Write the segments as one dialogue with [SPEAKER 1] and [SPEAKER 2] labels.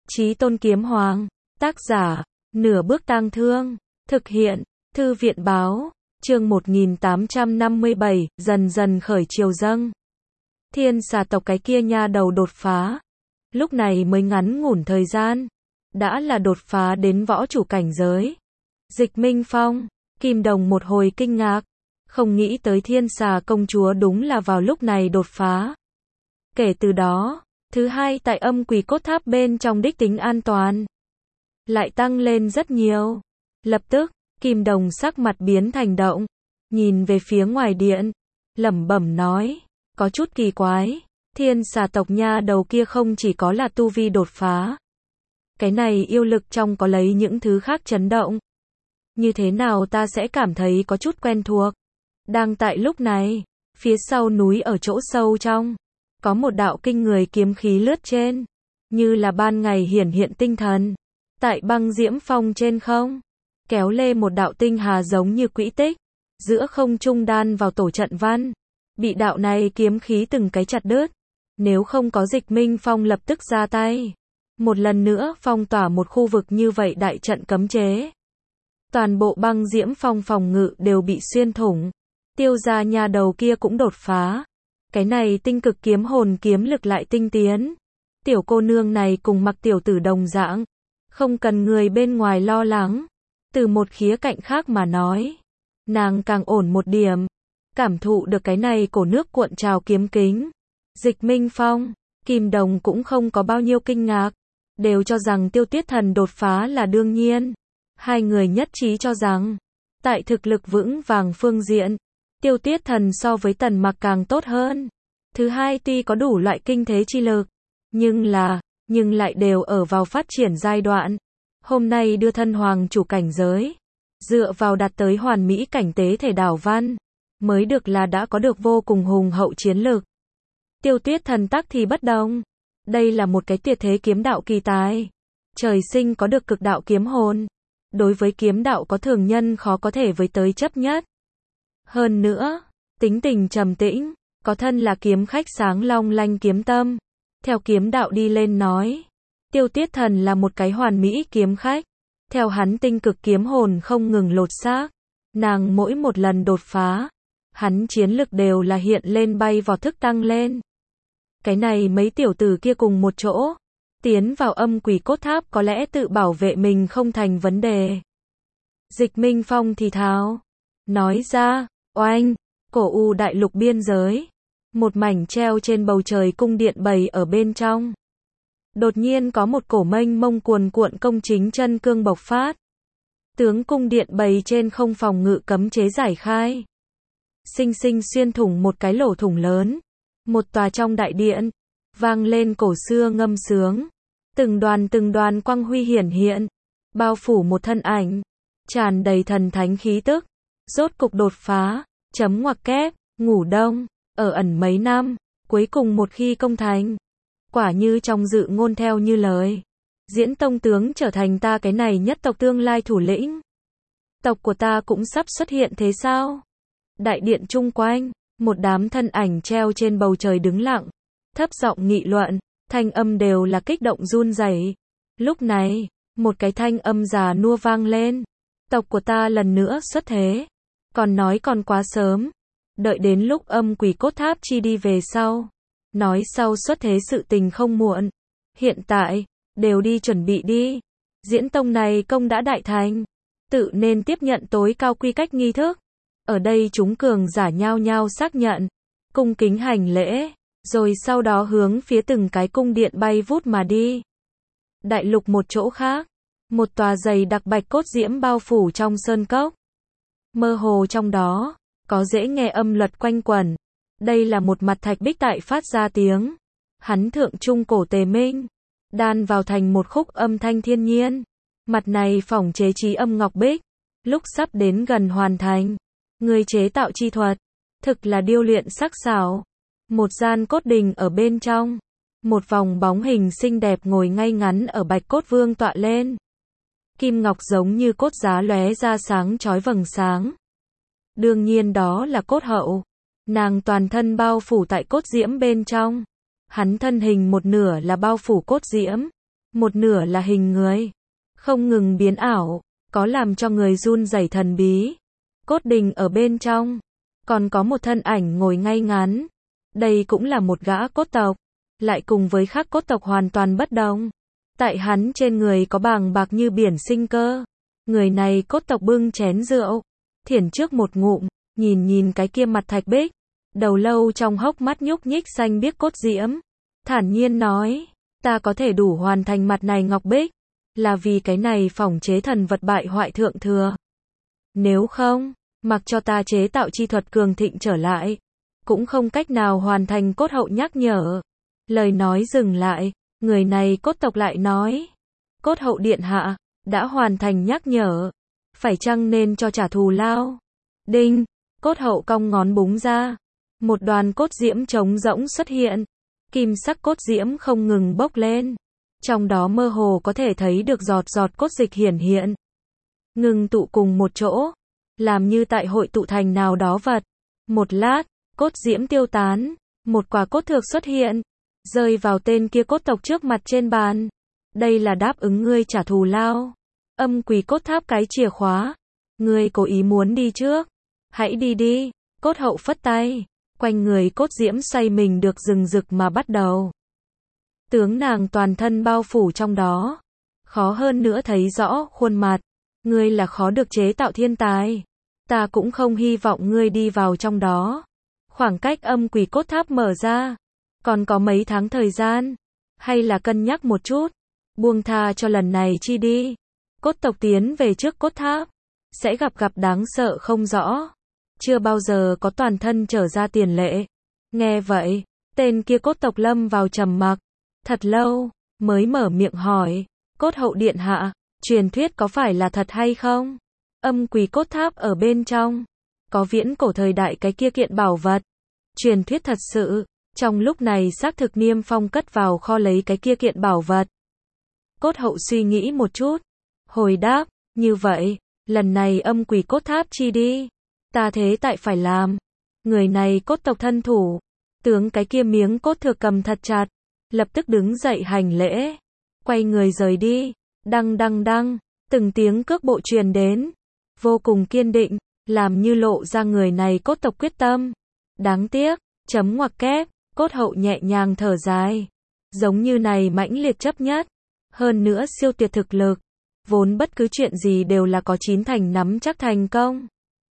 [SPEAKER 1] Chí Tôn Kiếm Hoàng, tác giả, Nửa Bước Tang Thương, thực hiện, Thư viện báo, chương 1857, dần dần khởi triều dâng. Thiên xà tộc cái kia nha đầu đột phá. Lúc này mới ngắn ngủn thời gian, đã là đột phá đến võ chủ cảnh giới. Dịch Minh Phong, Kim Đồng một hồi kinh ngạc, không nghĩ tới Thiên Xà công chúa đúng là vào lúc này đột phá. Kể từ đó, thứ hai tại âm quỷ cốt tháp bên trong đích tính an toàn lại tăng lên rất nhiều. Lập tức, Kim Đồng sắc mặt biến thành động, nhìn về phía ngoài điện, lẩm bẩm nói, có chút kỳ quái, Thiên Xà tộc nha đầu kia không chỉ có là tu vi đột phá, cái này yêu lực trong có lấy những thứ khác chấn động. Như thế nào ta sẽ cảm thấy có chút quen thuộc. Đang tại lúc này, phía sau núi ở chỗ sâu trong, có một đạo kinh người kiếm khí lướt trên, như là ban ngày hiển hiện tinh thần. Tại băng diễm phong trên không, kéo lê một đạo tinh hà giống như quỹ tích, giữa không trung đan vào tổ trận văn, bị đạo này kiếm khí từng cái chặt đứt. Nếu không có Dịch Minh Phong lập tức ra tay, một lần nữa phong tỏa một khu vực như vậy đại trận cấm chế, toàn bộ băng diễm phong phòng ngự đều bị xuyên thủng. Tiêu gia nhà đầu kia cũng đột phá. Cái này tinh cực kiếm hồn kiếm lực lại tinh tiến. Tiểu cô nương này cùng Mặc tiểu tử đồng dạng, không cần người bên ngoài lo lắng. Từ một khía cạnh khác mà nói, nàng càng ổn một điểm, cảm thụ được cái này cổ nước cuộn trào kiếm kính. Dịch Minh Phong, Kim Đồng cũng không có bao nhiêu kinh ngạc, đều cho rằng Tiêu Tuyết Thần đột phá là đương nhiên. Hai người nhất trí cho rằng, tại thực lực vững vàng phương diện, Tiêu Tuyết Thần so với Tần Mặc càng tốt hơn. Thứ hai tuy có đủ loại kinh thế chi lực, nhưng lại đều ở vào phát triển giai đoạn. Hôm nay đưa thân hoàng chủ cảnh giới, dựa vào đạt tới hoàn mỹ cảnh tế thể đảo văn, mới được là đã có được vô cùng hùng hậu chiến lực. Tiêu Tuyết Thần tắc thì bất đồng. Đây là một cái tuyệt thế kiếm đạo kỳ tài. Trời sinh có được cực đạo kiếm hồn. Đối với kiếm đạo có thường nhân khó có thể với tới chấp nhất. Hơn nữa, tính tình trầm tĩnh, có thân là kiếm khách sáng long lanh kiếm tâm. Theo kiếm đạo đi lên nói, Tiêu Tuyết Thần là một cái hoàn mỹ kiếm khách. Theo hắn tinh cực kiếm hồn không ngừng lột xác, nàng mỗi một lần đột phá, hắn chiến lực đều là hiện lên bay vọt thức tăng lên. Cái này mấy tiểu tử kia cùng một chỗ, tiến vào âm quỷ cốt tháp có lẽ tự bảo vệ mình không thành vấn đề. Dịch Minh Phong thì thào, nói ra, oanh, cổ u đại lục biên giới, một mảnh treo trên bầu trời cung điện bày ở bên trong. Đột nhiên có một cổ mênh mông cuồn cuộn công chính chân cương bộc phát. Tướng cung điện bày trên không phòng ngự cấm chế giải khai, sinh sinh xuyên thủng một cái lỗ thủng lớn. Một tòa trong đại điện, vang lên cổ xưa ngâm sướng. Từng đoàn quang huy hiển hiện, bao phủ một thân ảnh, tràn đầy thần thánh khí tức. Rốt cục đột phá, chấm ngoặc kép, ngủ đông, ở ẩn mấy năm, cuối cùng một khi công thành. Quả như trong dự ngôn theo như lời. Diễn tông tướng trở thành ta cái này nhất tộc tương lai thủ lĩnh. Tộc của ta cũng sắp xuất hiện thế sao? Đại điện chung quanh, một đám thân ảnh treo trên bầu trời đứng lặng, thấp giọng nghị luận, thanh âm đều là kích động run rẩy. Lúc này, một cái thanh âm già nua vang lên. Tộc của ta lần nữa xuất thế. Còn nói còn quá sớm. Đợi đến lúc âm quỷ cốt tháp chi đi về sau. Nói sau xuất thế sự tình không muộn. Hiện tại, đều đi chuẩn bị đi. Diễn tông này công đã đại thành, tự nên tiếp nhận tối cao quy cách nghi thức. Ở đây chúng cường giả nhao nhao xác nhận, cung kính hành lễ, rồi sau đó hướng phía từng cái cung điện bay vút mà đi. Đại lục một chỗ khác, một tòa dày đặc bạch cốt diễm bao phủ trong sơn cốc. Mơ hồ trong đó, có dễ nghe âm luật quanh quẩn. Đây là một mặt thạch bích tại phát ra tiếng. Hắn thượng trung cổ tề minh, đan vào thành một khúc âm thanh thiên nhiên. Mặt này phỏng chế trí âm ngọc bích, lúc sắp đến gần hoàn thành. Người chế tạo chi thuật, thực là điêu luyện sắc sảo. Một gian cốt đình ở bên trong, một vòng bóng hình xinh đẹp ngồi ngay ngắn ở bạch cốt vương tọa lên. Kim ngọc giống như cốt giá lóe ra sáng chói vầng sáng. Đương nhiên đó là cốt hậu. Nàng toàn thân bao phủ tại cốt diễm bên trong. Hắn thân hình một nửa là bao phủ cốt diễm, một nửa là hình người, không ngừng biến ảo, có làm cho người run rẩy thần bí. Cốt đình ở bên trong, còn có một thân ảnh ngồi ngay ngắn. Đây cũng là một gã cốt tộc, lại cùng với khác cốt tộc hoàn toàn bất đồng. Tại hắn trên người có bàng bạc như biển sinh cơ. Người này cốt tộc bưng chén rượu, thiển trước một ngụm, nhìn nhìn cái kia mặt thạch bích, đầu lâu trong hốc mắt nhúc nhích xanh biếc cốt diễm, thản nhiên nói, ta có thể đủ hoàn thành mặt này ngọc bích, là vì cái này phỏng chế thần vật bại hoại thượng thừa. Nếu không, mặc cho ta chế tạo chi thuật cường thịnh trở lại, cũng không cách nào hoàn thành. Cốt hậu nhắc nhở. Lời nói dừng lại, người này cốt tộc lại nói, cốt hậu điện hạ, đã hoàn thành nhắc nhở, phải chăng nên cho trả thù lao? Đinh, cốt hậu cong ngón búng ra, một đoàn cốt diễm trống rỗng xuất hiện, kim sắc cốt diễm không ngừng bốc lên, trong đó mơ hồ có thể thấy được giọt giọt cốt dịch hiển hiện, ngừng tụ cùng một chỗ, làm như tại hội tụ thành nào đó vật. Một lát, cốt diễm tiêu tán, một quả cốt thược xuất hiện, rơi vào tên kia cốt tộc trước mặt trên bàn. Đây là đáp ứng ngươi trả thù lao. Âm quỷ cốt tháp cái chìa khóa. Ngươi cố ý muốn đi trước. Hãy đi đi. Cốt hậu phất tay. Quanh người cốt diễm xoay mình được rừng rực mà bắt đầu. Tướng nàng toàn thân bao phủ trong đó. Khó hơn nữa thấy rõ khuôn mặt. Ngươi là khó được chế tạo thiên tài. Ta cũng không hy vọng ngươi đi vào trong đó. Khoảng cách âm quỷ cốt tháp mở ra. Còn có mấy tháng thời gian. Hay là cân nhắc một chút. Buông tha cho lần này chi đi. Cốt tộc tiến về trước cốt tháp. Sẽ gặp đáng sợ không rõ. Chưa bao giờ có toàn thân trở ra tiền lệ. Nghe vậy, tên kia cốt tộc lâm vào trầm mặc. Thật lâu, mới mở miệng hỏi. Cốt hậu điện hạ, truyền thuyết có phải là thật hay không? Âm quỷ cốt tháp ở bên trong. Có viễn cổ thời đại cái kia kiện bảo vật. Truyền thuyết thật sự. Trong lúc này xác thực Niêm Phong cất vào kho lấy cái kia kiện bảo vật. Cốt hậu suy nghĩ một chút. Hồi đáp, như vậy, lần này âm quỷ cốt tháp chi đi. Ta thế tại phải làm. Người này cốt tộc thân thủ. Tướng cái kia miếng cốt thược cầm thật chặt. Lập tức đứng dậy hành lễ. Quay người rời đi. Đăng đăng đăng. Từng tiếng cước bộ truyền đến. Vô cùng kiên định. Làm như lộ ra người này cốt tộc quyết tâm. Đáng tiếc. Chấm ngoặc kép. Cốt hậu nhẹ nhàng thở dài. Giống như này mãnh liệt chấp nhất. Hơn nữa siêu tuyệt thực lực. Vốn bất cứ chuyện gì đều là có 9 thành nắm chắc thành công.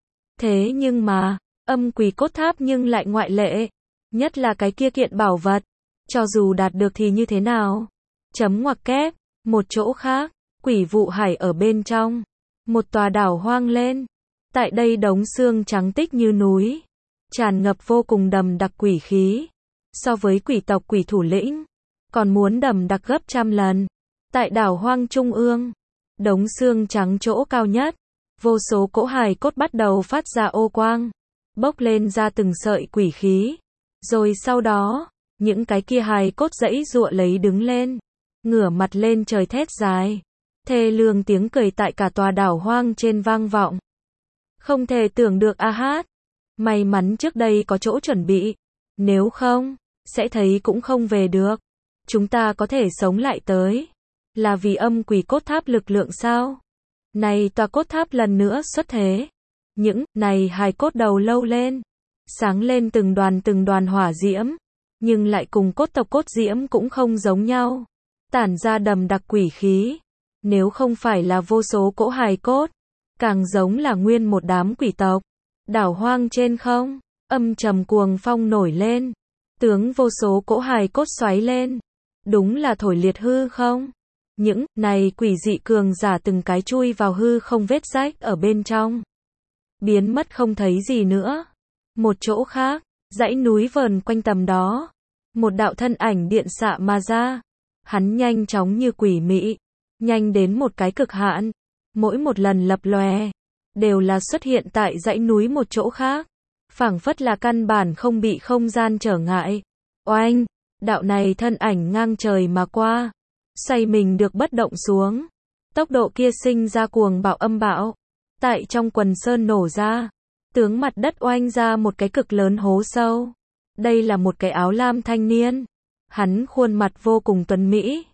[SPEAKER 1] Thế nhưng mà, âm quỷ cốt tháp nhưng lại ngoại lệ. Nhất là cái kia kiện bảo vật. Cho dù đạt được thì như thế nào? Chấm ngoặc kép. Một chỗ khác, quỷ vụ hải ở bên trong. Một tòa đảo hoang lên. Tại đây đống xương trắng tích như núi. Tràn ngập vô cùng đầm đặc quỷ khí. So với quỷ tộc quỷ thủ lĩnh, còn muốn đầm đặc gấp trăm lần. Tại đảo hoang trung ương, đống xương trắng chỗ cao nhất, vô số cỗ hài cốt bắt đầu phát ra ô quang, bốc lên ra từng sợi quỷ khí. Rồi sau đó, những cái kia hài cốt giãy giụa lấy đứng lên, ngửa mặt lên trời thét dài. Thê lương tiếng cười tại cả tòa đảo hoang trên vang vọng. Không thể tưởng được a hát. May mắn trước đây có chỗ chuẩn bị. Nếu không, sẽ thấy cũng không về được. Chúng ta có thể sống lại tới. Là vì âm quỷ cốt tháp lực lượng sao? Này tòa cốt tháp lần nữa xuất thế. Những này hài cốt đầu lâu lên. Sáng lên từng đoàn hỏa diễm. Nhưng lại cùng cốt tộc cốt diễm cũng không giống nhau. Tản ra đầm đặc quỷ khí. Nếu không phải là vô số cỗ hài cốt. Càng giống là nguyên một đám quỷ tộc. Đảo hoang trên không. Âm trầm cuồng phong nổi lên. Tướng vô số cỗ hài cốt xoáy lên. Đúng là thổi liệt hư không? Những này quỷ dị cường giả từng cái chui vào hư không vết rách ở bên trong. Biến mất không thấy gì nữa. Một chỗ khác, dãy núi vờn quanh tầm đó. Một đạo thân ảnh điện xạ mà ra. Hắn nhanh chóng như quỷ mị. Nhanh đến một cái cực hạn. Mỗi một lần lập lòe. Đều là xuất hiện tại dãy núi một chỗ khác. Phảng phất là căn bản không bị không gian trở ngại. Oanh, đạo này thân ảnh ngang trời mà qua. Xoay mình được bất động xuống. Tốc độ kia sinh ra cuồng bạo âm bạo. Tại trong quần sơn nổ ra. Tướng mặt đất oanh ra một cái cực lớn hố sâu. Đây là một cái áo lam thanh niên. Hắn khuôn mặt vô cùng tuấn mỹ.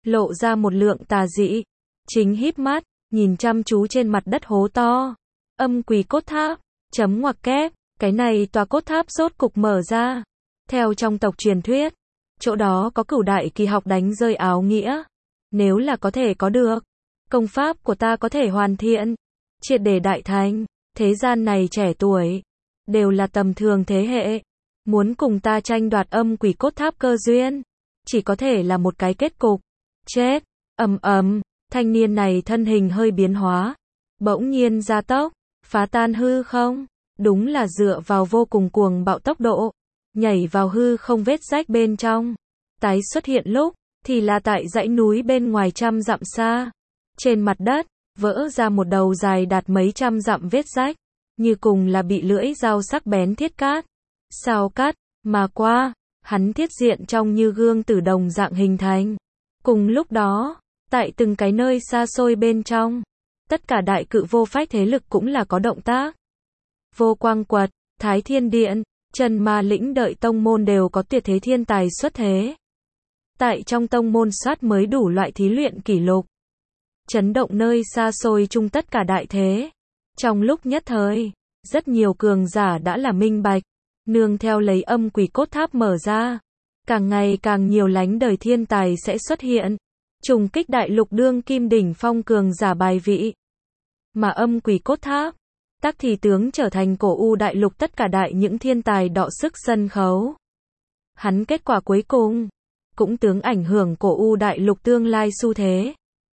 [SPEAKER 1] lộ ra một lượng tà dị. Chính híp mắt, nhìn chăm chú trên mặt đất hố to. Âm quỷ cốt tháp, chấm ngoặc kép, cái này tòa cốt tháp rốt cục mở ra. Theo trong tộc truyền thuyết, chỗ đó có cửu đại kỳ học đánh rơi áo nghĩa. Nếu là có thể có được, công pháp của ta có thể hoàn thiện, triệt để đại thành, thế gian này trẻ tuổi, đều là tầm thường thế hệ. Muốn cùng ta tranh đoạt âm quỷ cốt tháp cơ duyên, chỉ có thể là một cái kết cục. Chết, thanh niên này thân hình hơi biến hóa, bỗng nhiên gia tốc, phá tan hư không, đúng là dựa vào vô cùng cuồng bạo tốc độ, nhảy vào hư không vết rách bên trong. Tái xuất hiện lúc, thì là tại dãy núi bên ngoài trăm dặm xa. Trên mặt đất, vỡ ra một đầu dài đạt mấy trăm dặm vết rách, như cùng là bị lưỡi dao sắc bén thiết cát. Sao cắt, mà qua, hắn thiết diện trong như gương tử đồng dạng hình thành. Cùng lúc đó, tại từng cái nơi xa xôi bên trong, tất cả đại cự vô phách thế lực cũng là có động tác. Vô Quang Quật, Thái Thiên Điện, Trần Ma Lĩnh đợi tông môn đều có tuyệt thế thiên tài xuất thế. Tại trong tông môn soát mới đủ loại thí luyện kỷ lục. Chấn động nơi xa xôi chung tất cả đại thế. Trong lúc nhất thời, rất nhiều cường giả đã là minh bạch, nương theo lấy âm quỷ cốt tháp mở ra, càng ngày càng nhiều lánh đời thiên tài sẽ xuất hiện, trùng kích đại lục đương kim đỉnh phong cường giả bài vị. Mà âm quỷ cốt tháp, tắc thì tướng trở thành cổ u đại lục tất cả đại những thiên tài đọ sức sân khấu. Hắn kết quả cuối cùng, cũng tướng ảnh hưởng cổ u đại lục tương lai xu thế.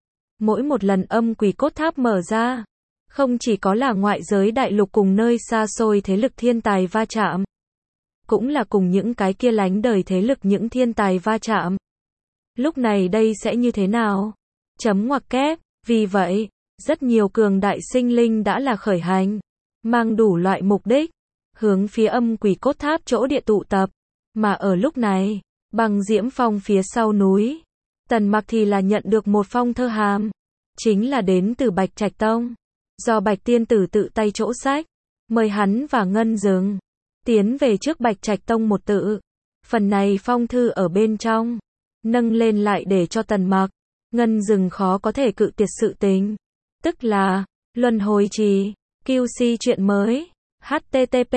[SPEAKER 1] Mỗi một lần âm quỷ cốt tháp mở ra, không chỉ có là ngoại giới đại lục cùng nơi xa xôi thế lực thiên tài va chạm, cũng là cùng những cái kia lánh đời thế lực những thiên tài va chạm. Lúc này đây sẽ như thế nào? Chấm ngoặc kép, vì vậy, rất nhiều cường đại sinh linh đã là khởi hành, mang đủ loại mục đích, hướng phía âm quỷ cốt tháp chỗ địa tụ tập. Mà ở lúc này, Băng Diễm Phong phía sau núi, Tần Mặc thì là nhận được một phong thơ hàm, chính là đến từ Bạch Trạch Tông, do Bạch Tiên Tử tự tay chỗ sách, mời hắn và Ngân Dừng tiến về trước Bạch Trạch Tông một tự. Phần này phong thư ở bên trong, nâng lên lại để cho Tần Mặc, Ngân Dừng khó có thể cự tuyệt sự tình, tức là luân hồi trì. QC chuyện mới. http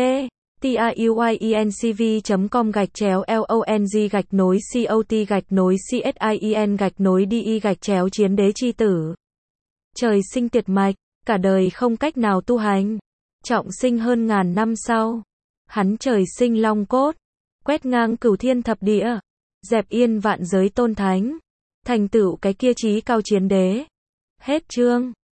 [SPEAKER 1] tayuinCV.com/LONG-COT-CSIEN-DI-chiến đế chi tử. Trời sinh tiệt mạch, cả đời không cách nào tu hành. Trọng sinh hơn ngàn năm sau, hắn trời sinh long cốt, quét ngang cửu thiên thập địa, dẹp yên vạn giới tôn thánh, thành tựu cái kia chí cao chiến đế. Hết chương.